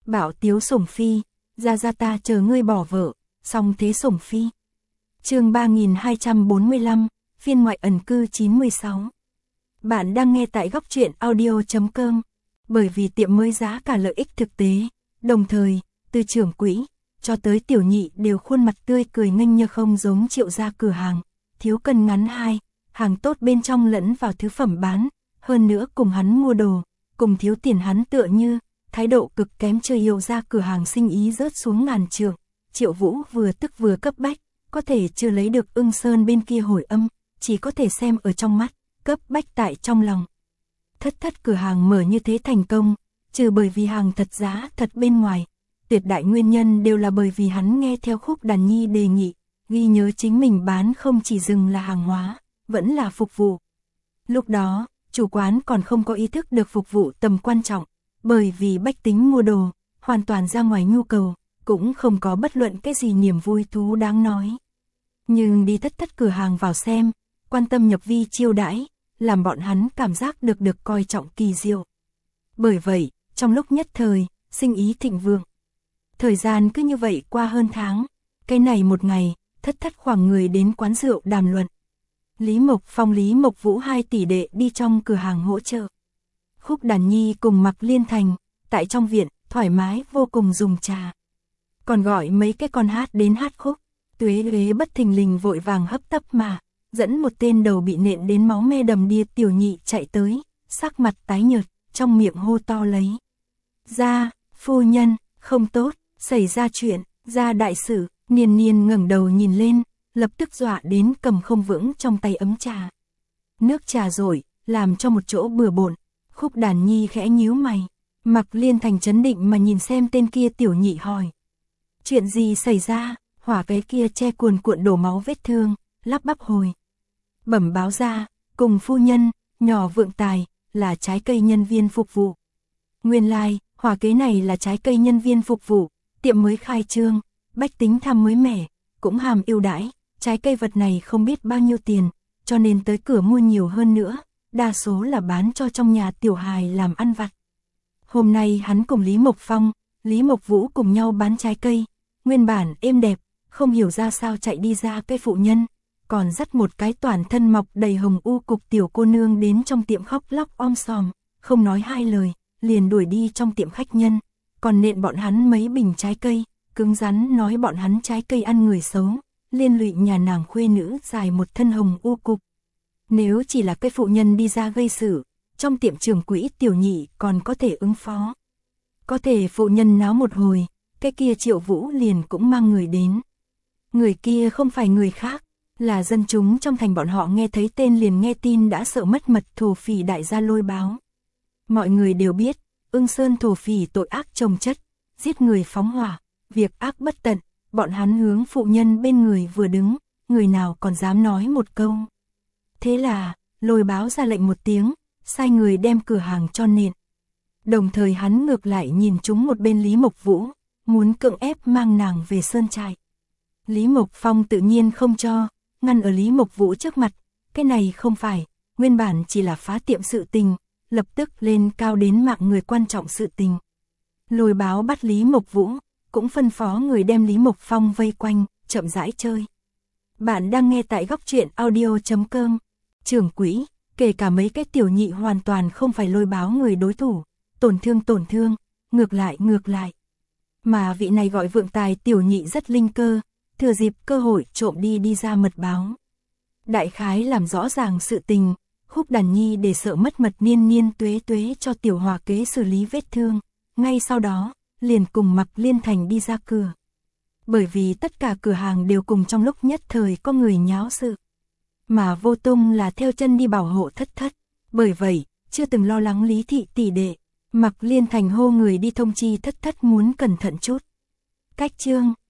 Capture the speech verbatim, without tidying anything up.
Bảo tiếu sủng phi, ra ra ta chờ ngươi bỏ vợ, song thế sủng phi. Chương ba nghìn hai trăm bốn mươi lăm, phiên ngoại ẩn cư chín mươi sáu. Bạn đang nghe tại góc truyện audio chấm com. Bởi vì tiệm mới giá cả lợi ích thực tế, đồng thời, từ trưởng quỹ cho tới tiểu nhị đều khuôn mặt tươi cười nghênh như không giống Triệu gia cửa hàng, thiếu cân ngắn hai, hàng tốt bên trong lẫn vào thứ phẩm bán, hơn nữa cùng hắn mua đồ, cùng thiếu tiền hắn tựa như, thái độ cực kém chơi Hiệu gia cửa hàng sinh ý rớt xuống ngàn trượng. Triệu Vũ vừa tức vừa cấp bách, có thể chưa lấy được Ưng Sơn bên kia hồi âm, chỉ có thể xem ở trong mắt, cấp bách tại trong lòng. Thất thất cửa hàng mở như thế thành công, trừ bởi vì hàng thật giá thật bên ngoài, tuyệt đại nguyên nhân đều là bởi vì hắn nghe theo Khúc Đàn Nhi đề nghị, ghi nhớ chính mình bán không chỉ dừng là hàng hóa, vẫn là phục vụ. Lúc đó, chủ quán còn không có ý thức được phục vụ tầm quan trọng, bởi vì bách tính mua đồ, hoàn toàn ra ngoài nhu cầu, cũng không có bất luận cái gì niềm vui thú đáng nói. Nhưng đi thất thất cửa hàng vào xem, quan tâm nhập vi chiêu đãi, làm bọn hắn cảm giác được được coi trọng kỳ diệu. Bởi vậy, trong lúc nhất thời, sinh ý thịnh vượng. Thời gian cứ như vậy qua hơn tháng, cái này một ngày, thất thất khoảng người đến quán rượu đàm luận. Lý Mộc Phong Lý Mộc Vũ hai tỷ đệ đi trong cửa hàng hỗ trợ. Khúc Đàn Nhi cùng Mạc Liên Thành, tại trong viện, thoải mái vô cùng dùng trà. Còn gọi mấy cái con hát đến hát khúc, Tuế Uế bất thình lình vội vàng hấp tấp mà, dẫn một tên đầu bị nện đến máu me đầm đìa tiểu nhị chạy tới, sắc mặt tái nhợt, trong miệng hô to lấy. Gia, phu nhân, không tốt, xảy ra chuyện, gia đại sự, Niên Niên ngẩng đầu nhìn lên, lập tức dọa đến cầm không vững trong tay ấm trà. Nước trà rội, làm cho một chỗ bừa bộn. Khúc Đàn Nhi khẽ nhíu mày, Mạc Liên Thành chấn định mà nhìn xem tên kia tiểu nhị hỏi. Chuyện gì xảy ra? Hỏa cái kia che cuồn cuộn đổ máu vết thương, lắp bắp hồi. Bẩm báo ra, cùng phu nhân, nhỏ vượng tài, là trái cây nhân viên phục vụ. Nguyên lai, like, hỏa kế này là trái cây nhân viên phục vụ, tiệm mới khai trương, bách tính tham mới mẻ, cũng hàm ưu đãi, trái cây vật này không biết bao nhiêu tiền, cho nên tới cửa mua nhiều hơn nữa, đa số là bán cho trong nhà tiểu hài làm ăn vặt. Hôm nay hắn cùng Lý Mộc Phong, Lý Mộc Vũ cùng nhau bán trái cây, nguyên bản êm đẹp, không hiểu ra sao chạy đi ra cây phụ nhân, còn dắt một cái toàn thân mọc đầy hồng u cục tiểu cô nương đến trong tiệm khóc lóc om sòm, không nói hai lời, liền đuổi đi trong tiệm khách nhân, còn nện bọn hắn mấy bình trái cây, cứng rắn nói bọn hắn trái cây ăn người xấu, liên lụy nhà nàng khuê nữ dài một thân hồng u cục. Nếu chỉ là cây phụ nhân đi ra gây sự, trong tiệm trưởng quỹ tiểu nhị còn có thể ứng phó. Có thể phụ nhân náo một hồi, cái kia Triệu Vũ liền cũng mang người đến. Người kia không phải người khác, là dân chúng trong thành bọn họ nghe thấy tên liền nghe tin đã sợ mất mật thổ phỉ đại gia Lôi Báo. Mọi người đều biết, Ưng Sơn thổ phỉ tội ác chồng chất, giết người phóng hỏa, việc ác bất tận, bọn hắn hướng phụ nhân bên người vừa đứng, người nào còn dám nói một câu. Thế là, Lôi Báo ra lệnh một tiếng, sai người đem cửa hàng cho nện. Đồng thời hắn ngược lại nhìn chúng một bên Lý Mộc Vũ, muốn cưỡng ép mang nàng về sơn trại. Lý Mộc Phong tự nhiên không cho, ngăn ở Lý Mộc Vũ trước mặt, cái này không phải, nguyên bản chỉ là phá tiệm sự tình, lập tức lên cao đến mạng người quan trọng sự tình. Lôi Báo bắt Lý Mộc Vũ, cũng phân phó người đem Lý Mộc Phong vây quanh, chậm rãi chơi. Bạn đang nghe tại góc truyện audio chấm com. Trưởng quỹ, kể cả mấy cái tiểu nhị hoàn toàn không phải Lôi Báo người đối thủ, tổn thương tổn thương, ngược lại ngược lại. Mà vị này gọi vượng tài tiểu nhị rất linh cơ, thừa dịp cơ hội trộm đi đi ra mật báo. Đại khái làm rõ ràng sự tình, Khúc Đàn Nhi để sợ mất mật Niên Niên Tuế Tuế cho tiểu hòa kế xử lý vết thương, ngay sau đó, liền cùng Mạc Liên Thành đi ra cửa. Bởi vì tất cả cửa hàng đều cùng trong lúc nhất thời có người nháo sự. Mà Vô Tung là theo chân đi bảo hộ thất thất, bởi vậy, chưa từng lo lắng Lý thị tỷ đệ, Mạc Liên Thành hô người đi thông chi thất thất muốn cẩn thận chút. Cách chương